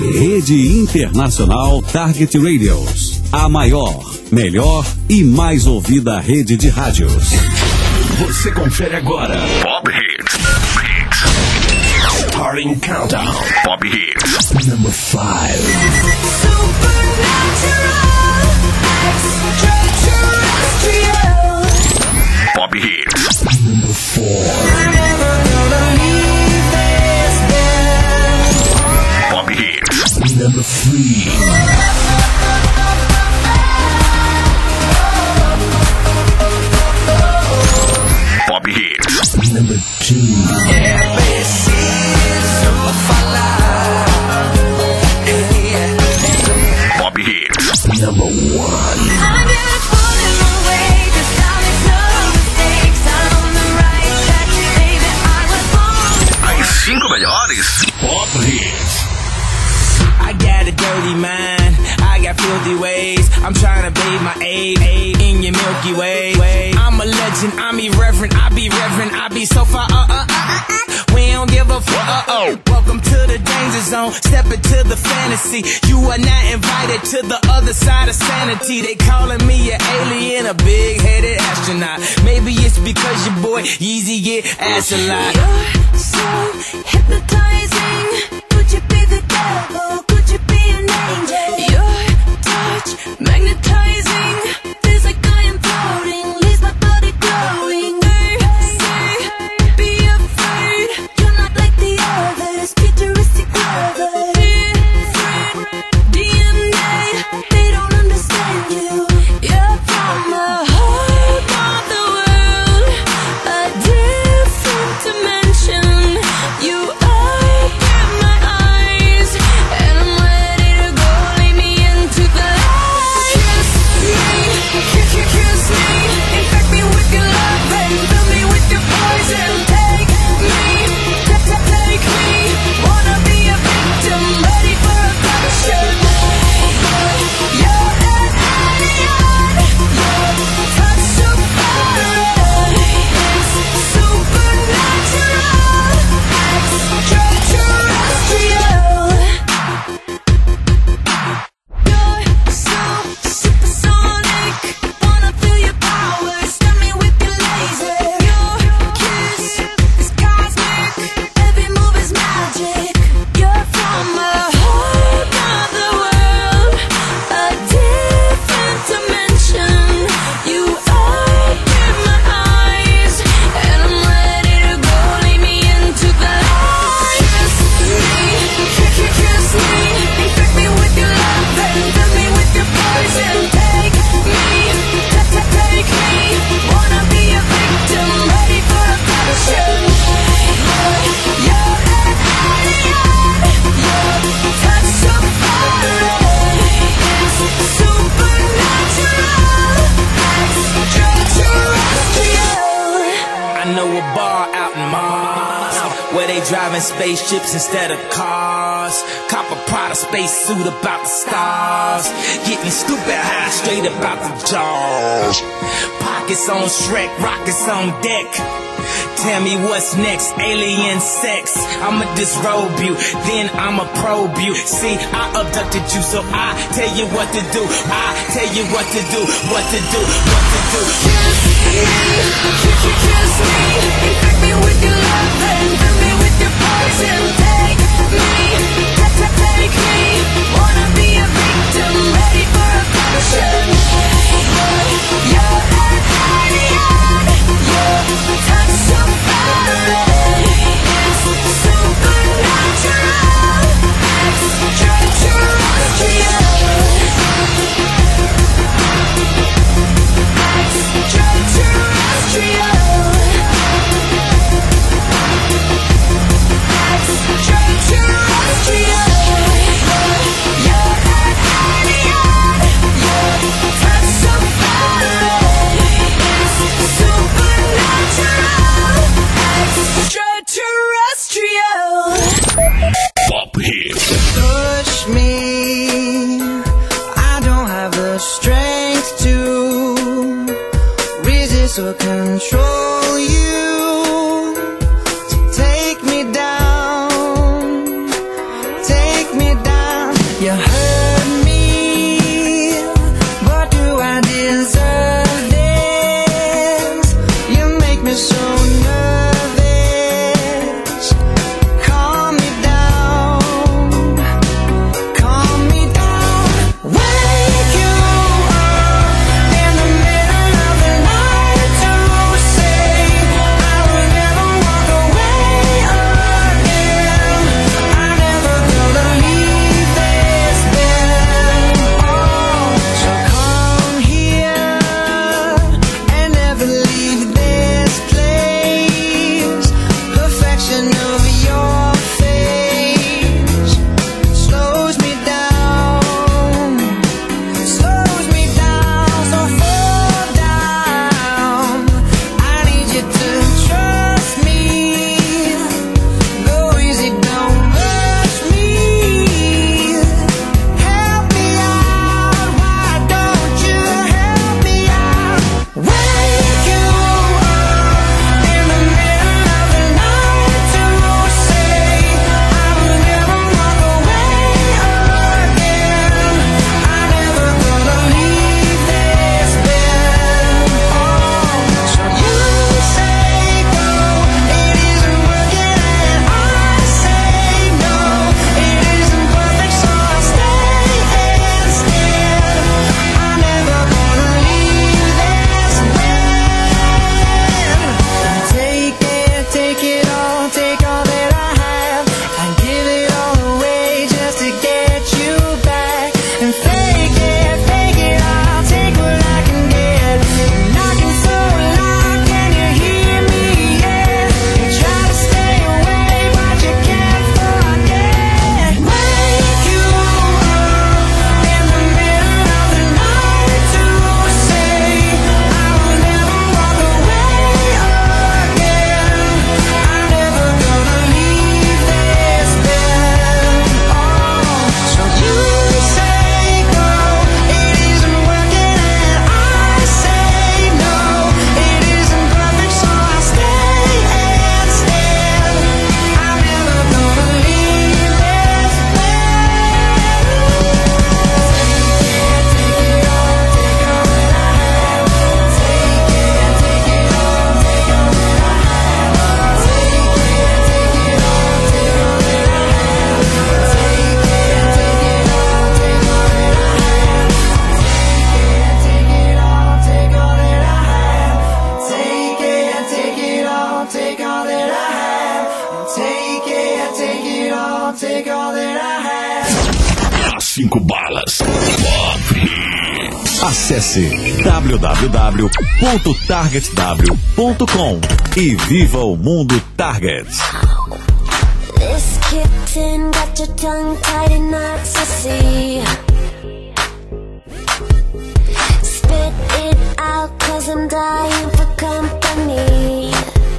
Rede Internacional Target Radios. A maior, melhor e mais ouvida rede de rádios. Você confere agora Pop Hits. Starting Countdown. Pop Hits. Number 5. Pop Hits. Number 4. Pop Hits. Number 3. Pop Hits. Number 2. Pop Hits. Number 1. As 5 melhores Pop Hits. I got a dirty mind, I got filthy ways. I'm trying to bathe my aid in your Milky Way. I'm a legend, I'm irreverent, I be reverent, I be so far. We don't give a fuck. Welcome to the danger zone, step into the fantasy. You are not invited to the other side of sanity. They calling me an alien, a big-headed astronaut. Maybe it's because your boy Yeezy get ass a lot. You're so hypnotizing. Could you be the devil? Could you be an angel? Your touch magnetizing. Feels like I am floating. Leaves my body glowing. They say, be afraid. You're not like the others. Futuristic lovers. Different DNA. They don't understand you. You're from the heart of the world. A different dimension. You open my eyes, and I'm ready to go. Lead me into the light. Kiss me, kiss me, infect me with your love and fill me with your poison. Take me, take me. Wanna be a victim, ready for a passion. You're an alien, your touch so foreign. It's supernatural, extraterrestrial. You're so supersonic, wanna feel your power, stun me with your laser. Your kiss is cosmic, every move is magic. You're from the heart of the world, a different dimension. You open my eyes, and I'm ready to go. Lead me into the light. Kiss me, infect me with your love and fill me with your poison. Take me, take me. Wanna be a victim, ready for a passion. You're an alien, your touch so foreign. It's supernatural, extraterrestrial. I know a bar out in Mars where they driving spaceships instead of cars. Cop a Prada spacesuit about the stars. Getting stupid high straight about the jaws. Pockets on Shrek, rockets on deck. Tell me what's next, alien sex. I'ma disrobe you, then I'ma probe you. See, I abducted you, so I tell you what to do. I tell you what to do, what to do, what to do. Kiss me, infect me with your love and fill me with your poison. Take me, take me. Wanna be a victim, ready for a passion. You're an alien, your touch so foreign. It's supernatural, extraterrestrial. Extraterrestrial. or control you. So take me down, take me down. take it all, take all that I have. As 5 balas. Acesse www.targetw.com e viva o mundo Target. This kitten got your tongue tied in ecstasy. Spit it out 'cause I'm dying for company.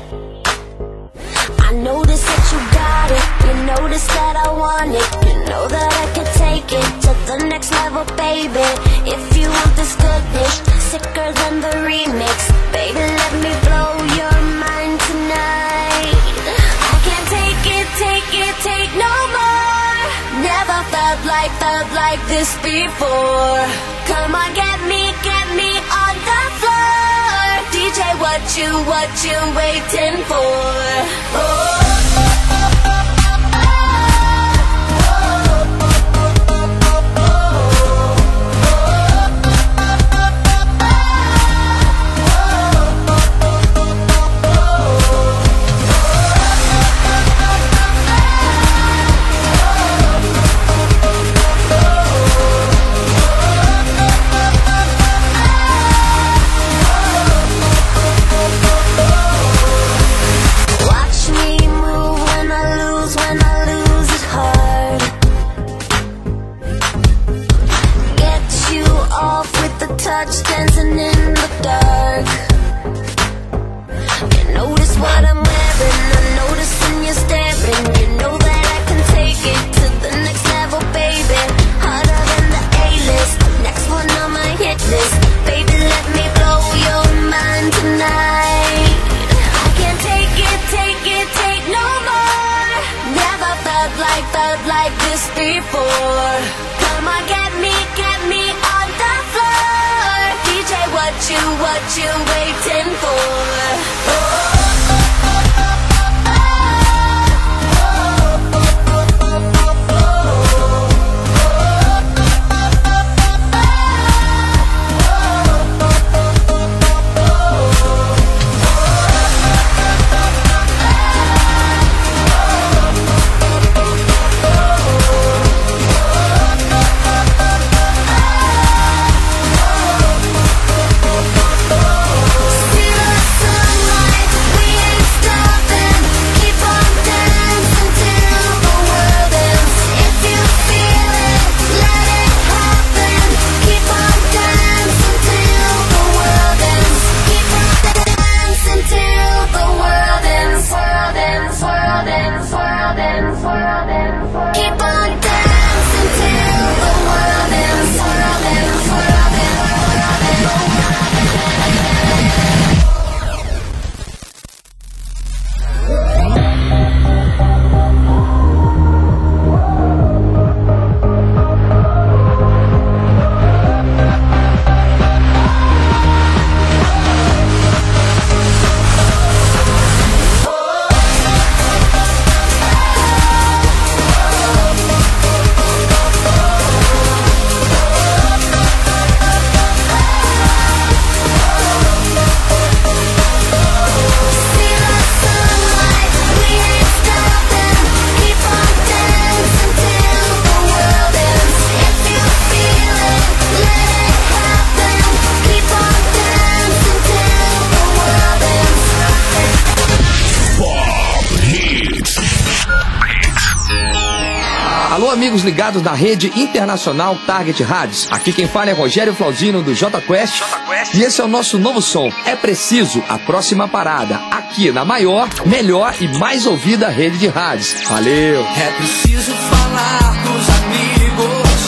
I notice that you got it, you notice that I want it. You know that I can take it to the next level, baby. If you want this goodness, sicker than the remix, baby, let me blow your mind tonight. I can't take it, take no more. Never felt like this before. Come on, get me on the floor. DJ, what you waiting for? Oh. Touch dancing in the dark. You notice what I'm wearing, I notice when you're staring. You know that I can take it to the next level, baby. Harder than the A-list, next one on my hit list. Baby, let me blow your mind tonight. I can't take it, take no more. Never felt like this before. Come on, get me on the floor. DJ, what you waiting for? Oh. Alô, amigos ligados da rede internacional Target Rádios. Aqui quem fala é Rogério Flauzino do J Quest. E esse é o nosso novo som. É preciso a próxima parada. Aqui na maior, melhor e mais ouvida rede de rádios. Valeu! É preciso falar dos amigos.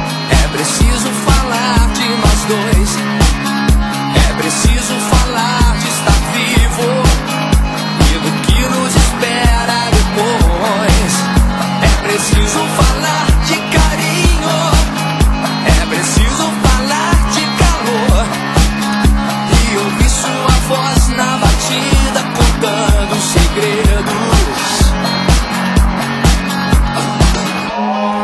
É preciso falar de nós dois. É preciso falar de estar vivo e do que nos espera depois. É preciso falar de carinho. É preciso falar de calor e ouvir sua voz na batida contando segredos.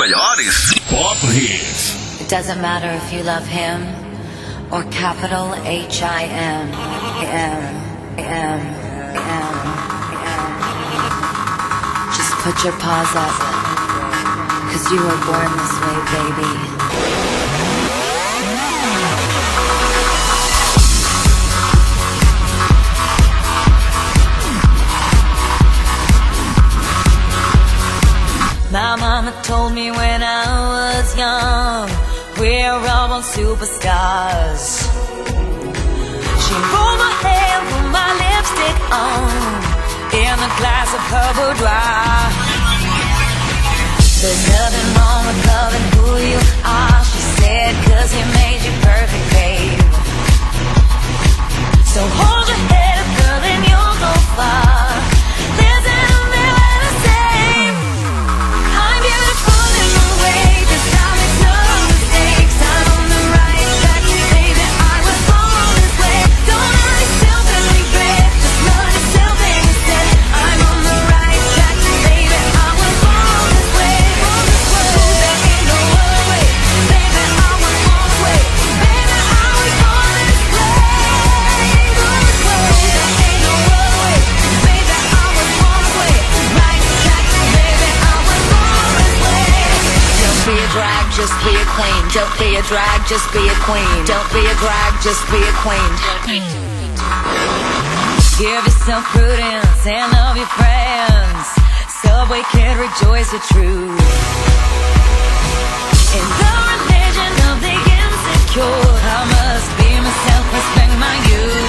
melhores. Pop Hits. It doesn't matter if you love him or capital H-I-M. Just put your paws up, 'cause you were born this way, baby. My mama told me when I was young, we're all born superstars. She rolled my hair, put my lipstick on, in a glass of her boudoir. There's nothing wrong with loving who you are, she said, 'cause he made you perfect, babe. So hold your head up, girl, and you'll go far. Listen to me when I say I'm beautiful in my way, 'cause I make no mistakes. I'm on the right track, baby, I was born this way. Don't hurt yourself and regret, just love yourself instead. I'm on the right track, baby, I was born this way. There ain't no other way, baby, I was born this way. Baby, I was born this way. There ain't no other way, baby, I was born this way. Right track, baby, I was born this way. Don't be a drag, just be a queen. Don't be a drag, just be a queen. Don't be a drag, just be a queen. Give yourself prudence and love your friends. Subway can rejoice the truth. In the religion of the insecure, I must be myself, respect my youth.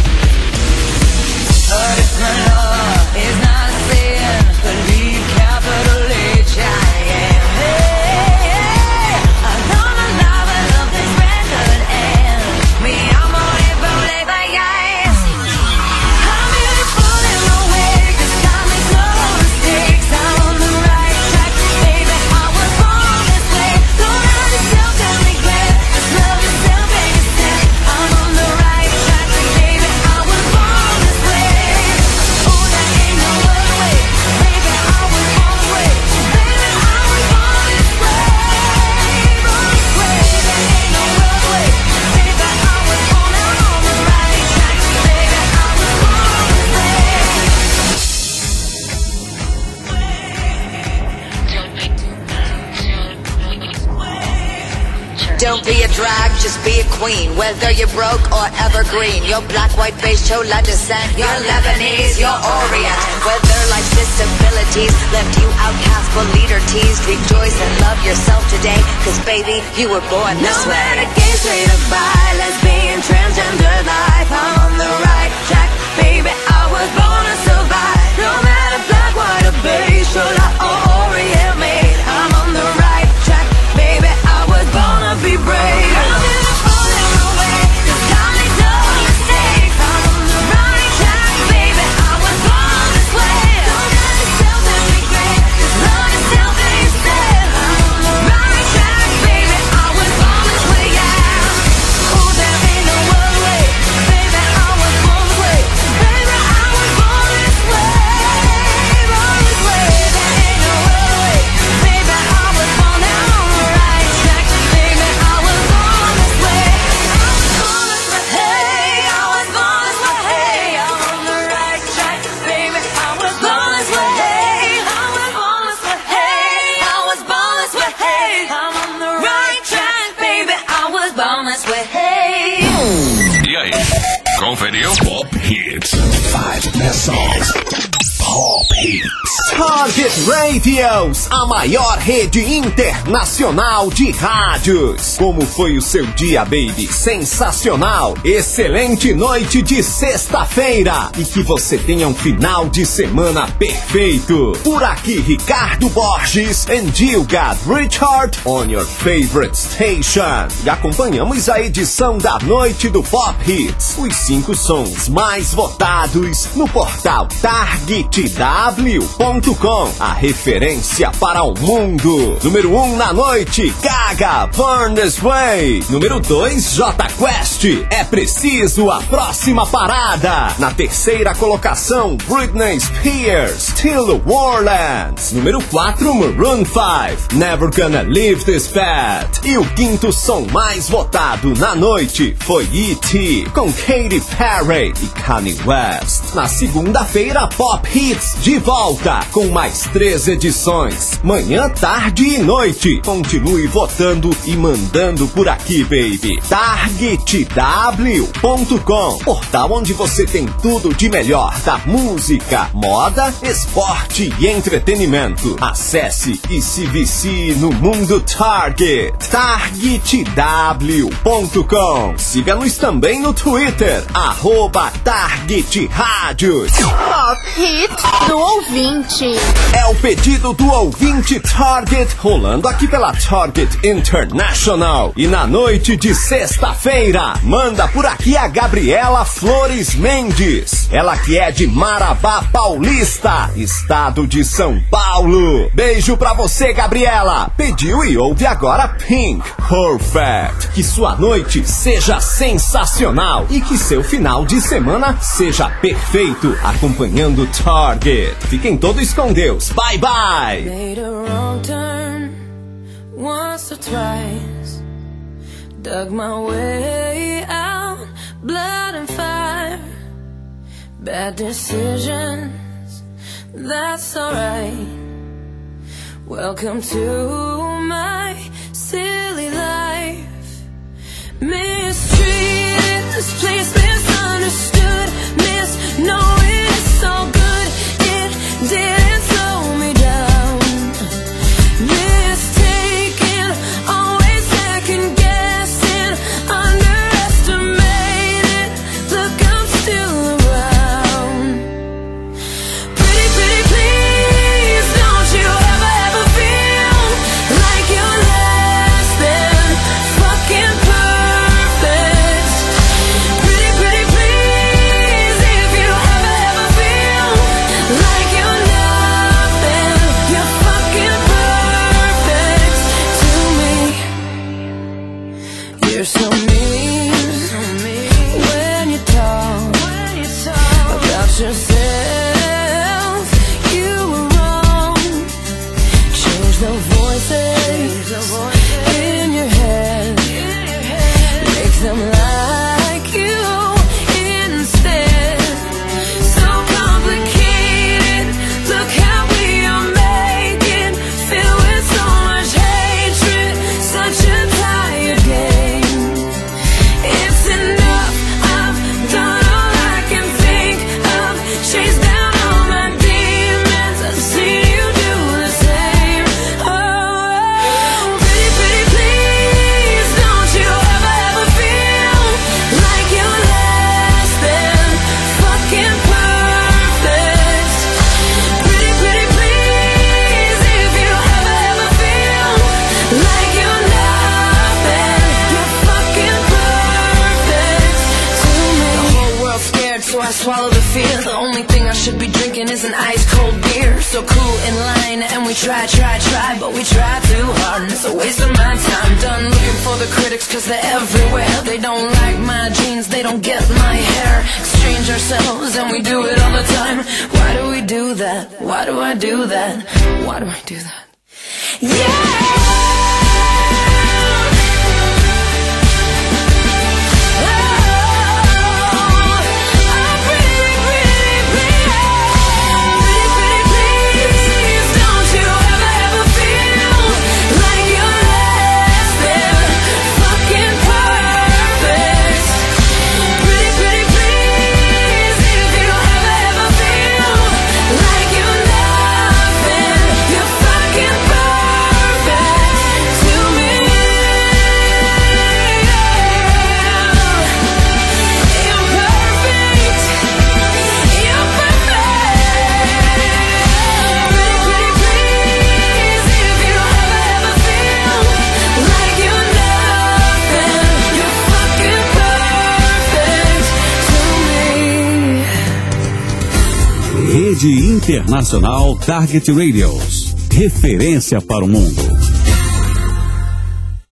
But if my love is not a sin, believe capital H-I-M. I love my life, I love this record, and me, I'm on it, but by eyes. I'm beautiful in my way, 'cause I make no mistakes. I'm on the right track, baby, I was born this way. Don't hurt yourself and regret, just love yourself instead. I'm on the right track, baby, I was born this way. Oh, there ain't no other way, baby, I was born this way. Baby, I was born this way. There ain't no other way, baby, I was born. I'm on the right track, baby, I was born this way. Don't be a drag, just be a queen. Whether you're broke or evergreen, you're black, white, beige, chola descent, you're Lebanese, you're Orient. Whether life's disabilities left you outcast but leader teased, rejoice and love yourself today, 'cause baby, you were born this way. No matter gay, straight or bi, lesbian, transgender life, I'm on the right track, baby, I was born to survive. No matter black, white or beige, chola or Orient made, I'm on the right track, baby, I was born to be brave. I'm beautiful in my way, 'cause I make no mistakes. I'm on the right track, baby, I was born this way. Don't hurt yourself and regret, just love yourself instead. I'm on the right track, baby, I was born this way, yeah. Oh, there ain't no other way, baby, I was born this way. Baby, I was born this way. Born this way. There ain't no other way, baby, I was born. I'm on the right track, baby, I was born this way. I was born this way. Hey, I was born this way. Hey, I'm on the right track, baby, I was born this way. Hey, I was born this way. Hey, I was born this way. Hey, I'm on the right track, baby, I was born this way. Hey. E aí, conferiu? Pop Hits. 5 best songs. Pop Hits. Target Radios, a maior rede internacional de rádios. Como foi o seu dia, baby? Sensacional! Excelente noite de sexta-feira e que você tenha um final de semana perfeito. Por aqui, Ricardo Borges and you got Richard on your favorite station. E acompanhamos a edição da noite do Pop Hits. Os 5 sons mais votados no portal TargetW.com, a referência para o mundo. Número 1 na noite, Gaga, Born This Way. Número 2, Jota Quest, É Preciso, a próxima parada. Na terceira colocação, Britney Spears, Still Warlands. Número 4, Maroon 5, Never Gonna Leave This Bed. E o quinto som mais votado na noite foi E.T. com Katy Perry e Kanye West. Na segunda-feira, Pop Hits de volta com mais 3 edições. Manhã, tarde e noite. Continue votando e mandando por aqui, baby. TargetW.com, portal onde você tem tudo de melhor da música, moda, esporte e entretenimento. Acesse e se vicie no mundo Target. TargetW.com. Siga-nos também no Twitter, @TargetRádios. Pop Hits do ouvinte. É o pedido do ouvinte Target, rolando aqui pela Target International. E na noite de sexta-feira, manda por aqui a Gabriela Flores Mendes. Ela que é de Marabá Paulista, estado de São Paulo. Beijo pra você, Gabriela. Pediu e ouve agora Pink, Perfect. Que sua noite seja sensacional e que seu final de semana seja perfeito, acompanhando Target. Fiquem todos com Deus. Bye, bye. Made a wrong turn once or twice. Dug my way out, blood and fire. Bad decisions, that's alright. Welcome to my silly life. Mistreated, this place misunderstood. Knowing it's all good, it didn't slow me down. Mistaken, always second guessing, underestimated. Look, I'm still around. Pretty, pretty, please, don't you ever feel like you're less than fucking perfect. Pretty, pretty, please, if you ever feel like you're nothing, you're fucking perfect to me. You're so mean when you talk about yourself. You were wrong. Change the voices in your head. Make them like you instead. So complicated. Look how we are making. Filled with so much hatred. Such a tired game. It's enough. I've done all I can think of. Chased down all my demons. I've seen you do the same. Oh, pretty, pretty, please, don't you ever feel like you're less than fucking perfect. Pretty, pretty, please, if you ever feel like you're nothing, you're fucking perfect to me. The whole world's scared, so I swallow the fear. The only thing I should be drinking is an ice cold beer. So cool in line, and we try, but we try too hard, and it's a waste of my time. Done looking for the critics, cause they're everywhere. They don't like my jeans, they don't get my hair. Exchange ourselves, and we do it all the time. Why do we do that? Why do I do that? Why do I do that? Rede Internacional Target Radios. Referência para o mundo.